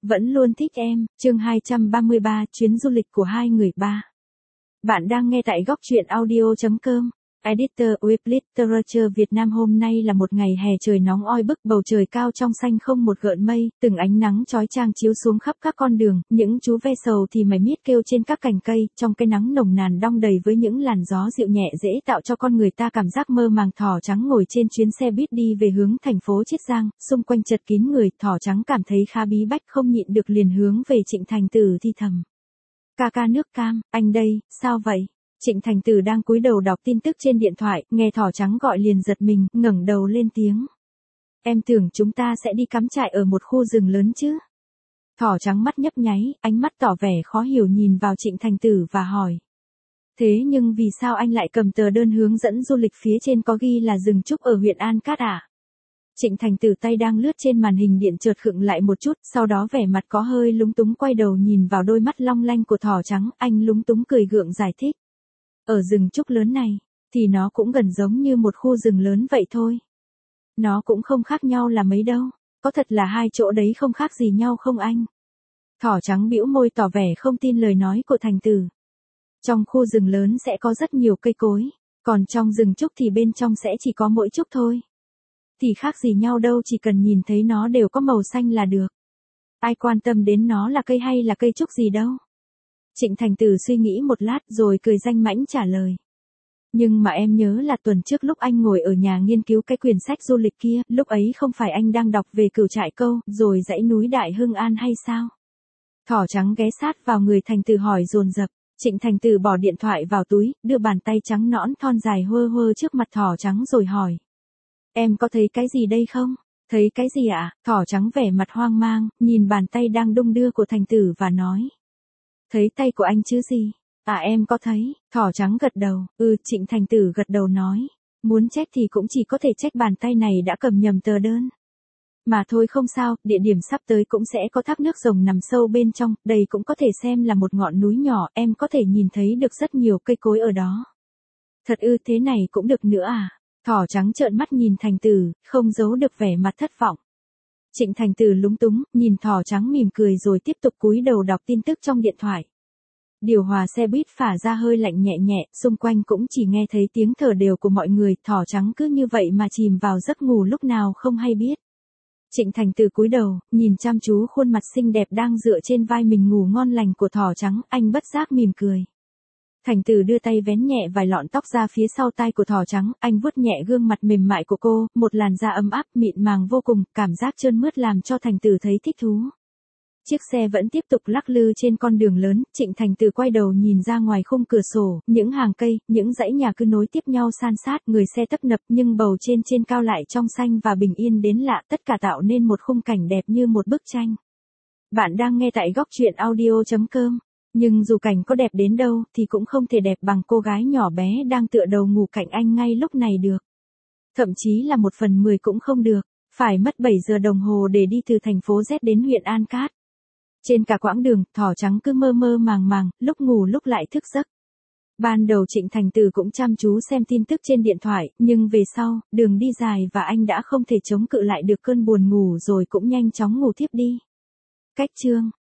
Vẫn luôn thích em, chương 233, chuyến du lịch của hai người ba. Bạn đang nghe tại góc truyện audio.com. Editor with Literature Việt Nam. Hôm nay là một ngày hè, trời nóng oi bức, bầu trời cao trong xanh không một gợn mây, từng ánh nắng chói chang chiếu xuống khắp các con đường, những chú ve sầu thì mải miết kêu trên các cành cây, trong cái nắng nồng nàn đong đầy với những làn gió dịu nhẹ dễ tạo cho con người ta cảm giác mơ màng. Thỏ trắng ngồi trên chuyến xe buýt đi về hướng thành phố Chiết Giang, xung quanh chật kín người, thỏ trắng cảm thấy khá bí bách, không nhịn được liền hướng về Trịnh Thành Tử thì thầm: "Ca ca nước cam, anh đây, sao vậy?" Trịnh Thành Tử đang cúi đầu đọc tin tức trên điện thoại, nghe thỏ trắng gọi liền giật mình, ngẩng đầu lên tiếng: "Em tưởng chúng ta sẽ đi cắm trại ở một khu rừng lớn chứ?" Thỏ trắng mắt nhấp nháy, ánh mắt tỏ vẻ khó hiểu nhìn vào Trịnh Thành Tử và hỏi: "Thế nhưng vì sao anh lại cầm tờ đơn hướng dẫn du lịch phía trên có ghi là rừng trúc ở huyện An Cát à?" Trịnh Thành Tử tay đang lướt trên màn hình điện chợt khựng lại một chút, sau đó vẻ mặt có hơi lúng túng quay đầu nhìn vào đôi mắt long lanh của thỏ trắng, anh lúng túng cười gượng giải thích: "Ở rừng trúc lớn này, thì nó cũng gần giống như một khu rừng lớn vậy thôi. Nó cũng không khác nhau là mấy đâu, có thật là hai chỗ đấy không khác gì nhau không anh?" Thỏ trắng bĩu môi tỏ vẻ không tin lời nói của Thành Tử. "Trong khu rừng lớn sẽ có rất nhiều cây cối, còn trong rừng trúc thì bên trong sẽ chỉ có mỗi trúc thôi. Thì khác gì nhau đâu, chỉ cần nhìn thấy nó đều có màu xanh là được. Ai quan tâm đến nó là cây hay là cây trúc gì đâu." Trịnh Thành Tử suy nghĩ một lát rồi cười danh mãnh trả lời: "Nhưng mà em nhớ là tuần trước lúc anh ngồi ở nhà nghiên cứu cái quyển sách du lịch kia, lúc ấy không phải anh đang đọc về Cửu Trại Câu, rồi dãy núi Đại Hưng An hay sao?" Thỏ trắng ghé sát vào người Thành Tử hỏi dồn dập. Trịnh Thành Tử bỏ điện thoại vào túi, đưa bàn tay trắng nõn thon dài hơ hơ trước mặt thỏ trắng rồi hỏi: "Em có thấy cái gì đây không?" "Thấy cái gì ạ?" Thỏ trắng vẻ mặt hoang mang, nhìn bàn tay đang đung đưa của Thành Tử và nói: "Thấy tay của anh chứ gì?" "À, em có thấy." Thỏ trắng gật đầu. Trịnh Thành Tử gật đầu nói: "Muốn trách thì cũng chỉ có thể trách bàn tay này đã cầm nhầm tờ đơn. Mà thôi không sao, địa điểm sắp tới cũng sẽ có thác nước rồng nằm sâu bên trong, đây cũng có thể xem là một ngọn núi nhỏ, em có thể nhìn thấy được rất nhiều cây cối ở đó." "Thật ư, thế này cũng được nữa à?" Thỏ trắng trợn mắt nhìn Thành Tử, không giấu được vẻ mặt thất vọng. Trịnh Thành Tử lúng túng, nhìn thỏ trắng mỉm cười rồi tiếp tục cúi đầu đọc tin tức trong điện thoại. Điều hòa xe buýt phả ra hơi lạnh nhẹ nhẹ, xung quanh cũng chỉ nghe thấy tiếng thở đều của mọi người, thỏ trắng cứ như vậy mà chìm vào giấc ngủ lúc nào không hay biết. Trịnh Thành Tử cúi đầu, nhìn chăm chú khuôn mặt xinh đẹp đang dựa trên vai mình ngủ ngon lành của thỏ trắng, anh bất giác mỉm cười. Thành Tử đưa tay vén nhẹ vài lọn tóc ra phía sau tai của thỏ trắng, anh vuốt nhẹ gương mặt mềm mại của cô, một làn da ấm áp mịn màng vô cùng, cảm giác trơn mướt làm cho Thành Tử thấy thích thú. Chiếc xe vẫn tiếp tục lắc lư trên con đường lớn, Trịnh Thành Tử quay đầu nhìn ra ngoài khung cửa sổ, những hàng cây, những dãy nhà cứ nối tiếp nhau san sát, người xe tấp nập nhưng bầu trên cao lại trong xanh và bình yên đến lạ, tất cả tạo nên một khung cảnh đẹp như một bức tranh. Bạn đang nghe tại góc truyện audio.com. Nhưng dù cảnh có đẹp đến đâu thì cũng không thể đẹp bằng cô gái nhỏ bé đang tựa đầu ngủ cạnh anh ngay lúc này được. Thậm chí là 1/10 cũng không được, phải mất 7 giờ đồng hồ để đi từ thành phố Z đến huyện An Cát. Trên cả quãng đường, thỏ trắng cứ mơ mơ màng màng, lúc ngủ lúc lại thức giấc. Ban đầu Trịnh Thành Tử cũng chăm chú xem tin tức trên điện thoại, nhưng về sau, đường đi dài và anh đã không thể chống cự lại được cơn buồn ngủ rồi cũng nhanh chóng ngủ thiếp đi. Cách chương